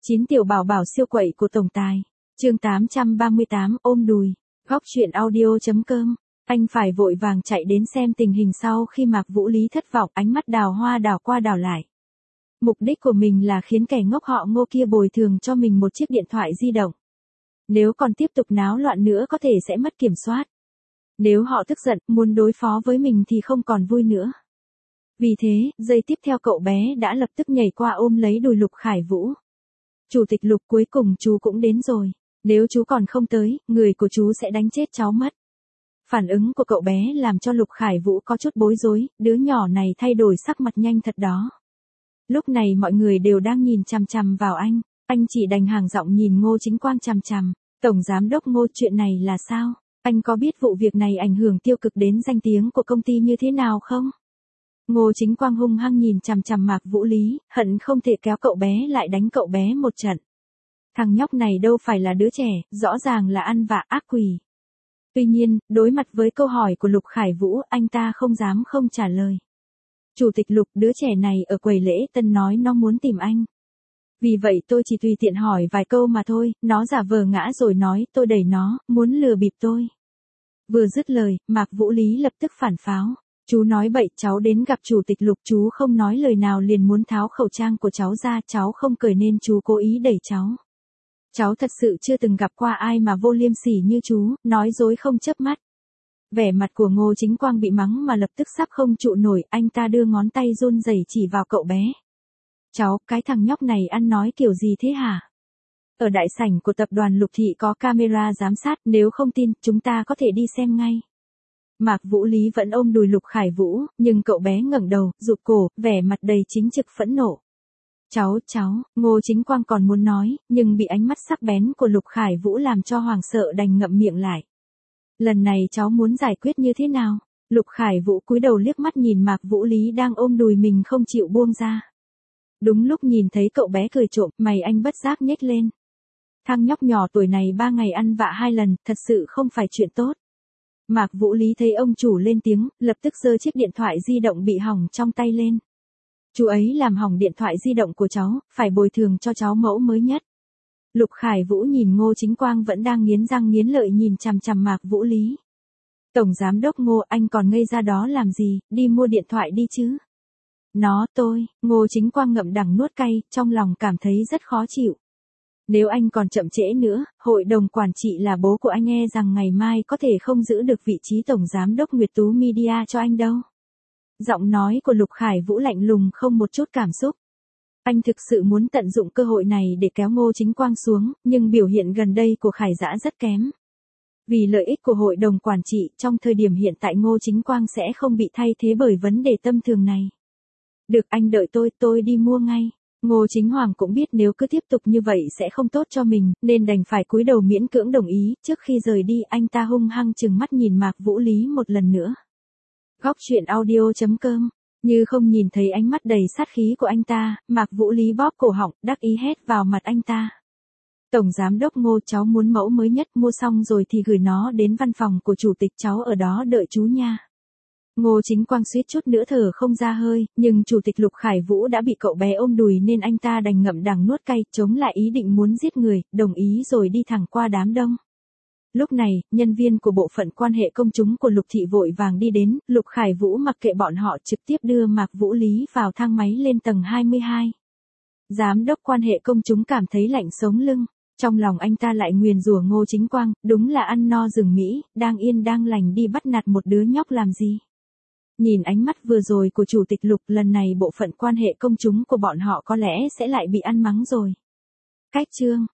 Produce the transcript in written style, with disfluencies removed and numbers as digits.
9 tiểu bảo bảo siêu quậy của tổng tài. Chương 838 ôm đùi. Góc truyện audio.com. Anh phải vội vàng chạy đến xem tình hình sau khi Mạc Vũ Lý thất vọng, ánh mắt đào hoa đảo qua đảo lại. Mục đích của mình là khiến kẻ ngốc họ Ngô kia bồi thường cho mình một chiếc điện thoại di động. Nếu còn tiếp tục náo loạn nữa có thể sẽ mất kiểm soát. Nếu họ tức giận, muốn đối phó với mình thì không còn vui nữa. Vì thế, giây tiếp theo cậu bé đã lập tức nhảy qua ôm lấy đùi Lục Khải Vũ. Chủ tịch Lục, cuối cùng chú cũng đến rồi. Nếu chú còn không tới, người của chú sẽ đánh chết cháu mất. Phản ứng của cậu bé làm cho Lục Khải Vũ có chút bối rối, đứa nhỏ này thay đổi sắc mặt nhanh thật đó. Lúc này mọi người đều đang nhìn chằm chằm vào anh chỉ đành hàng giọng nhìn Ngô Chính Quang chằm chằm. Tổng giám đốc Ngô, chuyện này là sao? Anh có biết vụ việc này ảnh hưởng tiêu cực đến danh tiếng của công ty như thế nào không? Ngô Chính Quang hung hăng nhìn chằm chằm Mạc Vũ Lý, hận không thể kéo cậu bé lại đánh cậu bé một trận. Thằng nhóc này đâu phải là đứa trẻ, rõ ràng là ăn vạ ác quỷ. Tuy nhiên, đối mặt với câu hỏi của Lục Khải Vũ, anh ta không dám không trả lời. Chủ tịch Lục, đứa trẻ này ở quầy lễ tân nói nó muốn tìm anh. Vì vậy tôi chỉ tùy tiện hỏi vài câu mà thôi, nó giả vờ ngã rồi nói tôi đẩy nó, muốn lừa bịp tôi. Vừa dứt lời, Mạc Vũ Lý lập tức phản pháo. Chú nói bậy, cháu đến gặp chủ tịch Lục chú không nói lời nào liền muốn tháo khẩu trang của cháu ra, cháu không cười nên chú cố ý đẩy cháu. Cháu thật sự chưa từng gặp qua ai mà vô liêm sỉ như chú, nói dối không chớp mắt. Vẻ mặt của Ngô Chính Quang bị mắng mà lập tức sắp không trụ nổi, anh ta đưa ngón tay run rẩy chỉ vào cậu bé. Cháu, cái thằng nhóc này ăn nói kiểu gì thế hả? Ở đại sảnh của tập đoàn Lục Thị có camera giám sát, nếu không tin, chúng ta có thể đi xem ngay. Mạc Vũ Lý vẫn ôm đùi Lục Khải Vũ, nhưng cậu bé ngẩng đầu, rụt cổ, vẻ mặt đầy chính trực phẫn nộ. Cháu, Ngô Chính Quang còn muốn nói, nhưng bị ánh mắt sắc bén của Lục Khải Vũ làm cho hoảng sợ đành ngậm miệng lại. Lần này cháu muốn giải quyết như thế nào? Lục Khải Vũ cúi đầu liếc mắt nhìn Mạc Vũ Lý đang ôm đùi mình không chịu buông ra. Đúng lúc nhìn thấy cậu bé cười trộm, mày anh bất giác nhếch lên. Thằng nhóc nhỏ tuổi này 3 ngày ăn vạ 2 lần, thật sự không phải chuyện tốt. Mạc Vũ Lý thấy ông chủ lên tiếng, lập tức giơ chiếc điện thoại di động bị hỏng trong tay lên. Chú ấy làm hỏng điện thoại di động của cháu, phải bồi thường cho cháu mẫu mới nhất. Lục Khải Vũ nhìn Ngô Chính Quang vẫn đang nghiến răng nghiến lợi nhìn chằm chằm Mạc Vũ Lý. Tổng giám đốc Ngô, anh còn ngây ra đó làm gì, đi mua điện thoại đi chứ. Ngô Chính Quang ngậm đắng nuốt cay, trong lòng cảm thấy rất khó chịu. Nếu anh còn chậm trễ nữa, hội đồng quản trị là bố của anh e rằng ngày mai có thể không giữ được vị trí tổng giám đốc Nguyệt Tú Media cho anh đâu. Giọng nói của Lục Khải Vũ lạnh lùng không một chút cảm xúc. Anh thực sự muốn tận dụng cơ hội này để kéo Ngô Chính Quang xuống, nhưng biểu hiện gần đây của Khải Dã rất kém. Vì lợi ích của hội đồng quản trị, trong thời điểm hiện tại Ngô Chính Quang sẽ không bị thay thế bởi vấn đề tâm thường này. Được, anh đợi tôi đi mua ngay. Ngô Chính Hoàng cũng biết nếu cứ tiếp tục như vậy sẽ không tốt cho mình, nên đành phải cúi đầu miễn cưỡng đồng ý. Trước khi rời đi, anh ta hung hăng trừng mắt nhìn Mạc Vũ Lý một lần nữa. Góc truyện audio.com. Như không nhìn thấy ánh mắt đầy sát khí của anh ta, Mạc Vũ Lý bóp cổ họng, đắc ý hét vào mặt anh ta. Tổng giám đốc Ngô, cháu muốn mẫu mới nhất, mua xong rồi thì gửi nó đến văn phòng của chủ tịch, cháu ở đó đợi chú nha. Ngô Chính Quang suýt chút nữa thở không ra hơi, nhưng chủ tịch Lục Khải Vũ đã bị cậu bé ôm đùi nên anh ta đành ngậm đắng nuốt cay, chống lại ý định muốn giết người, đồng ý rồi đi thẳng qua đám đông. Lúc này, nhân viên của bộ phận quan hệ công chúng của Lục Thị vội vàng đi đến, Lục Khải Vũ mặc kệ bọn họ trực tiếp đưa Mạc Vũ Lý vào thang máy lên tầng 22. Giám đốc quan hệ công chúng cảm thấy lạnh sống lưng, trong lòng anh ta lại nguyền rủa Ngô Chính Quang, đúng là ăn no rừng Mỹ, đang yên đang lành đi bắt nạt một đứa nhóc làm gì. Nhìn ánh mắt vừa rồi của chủ tịch Lục, lần này bộ phận quan hệ công chúng của bọn họ có lẽ sẽ lại bị ăn mắng rồi. Cách chương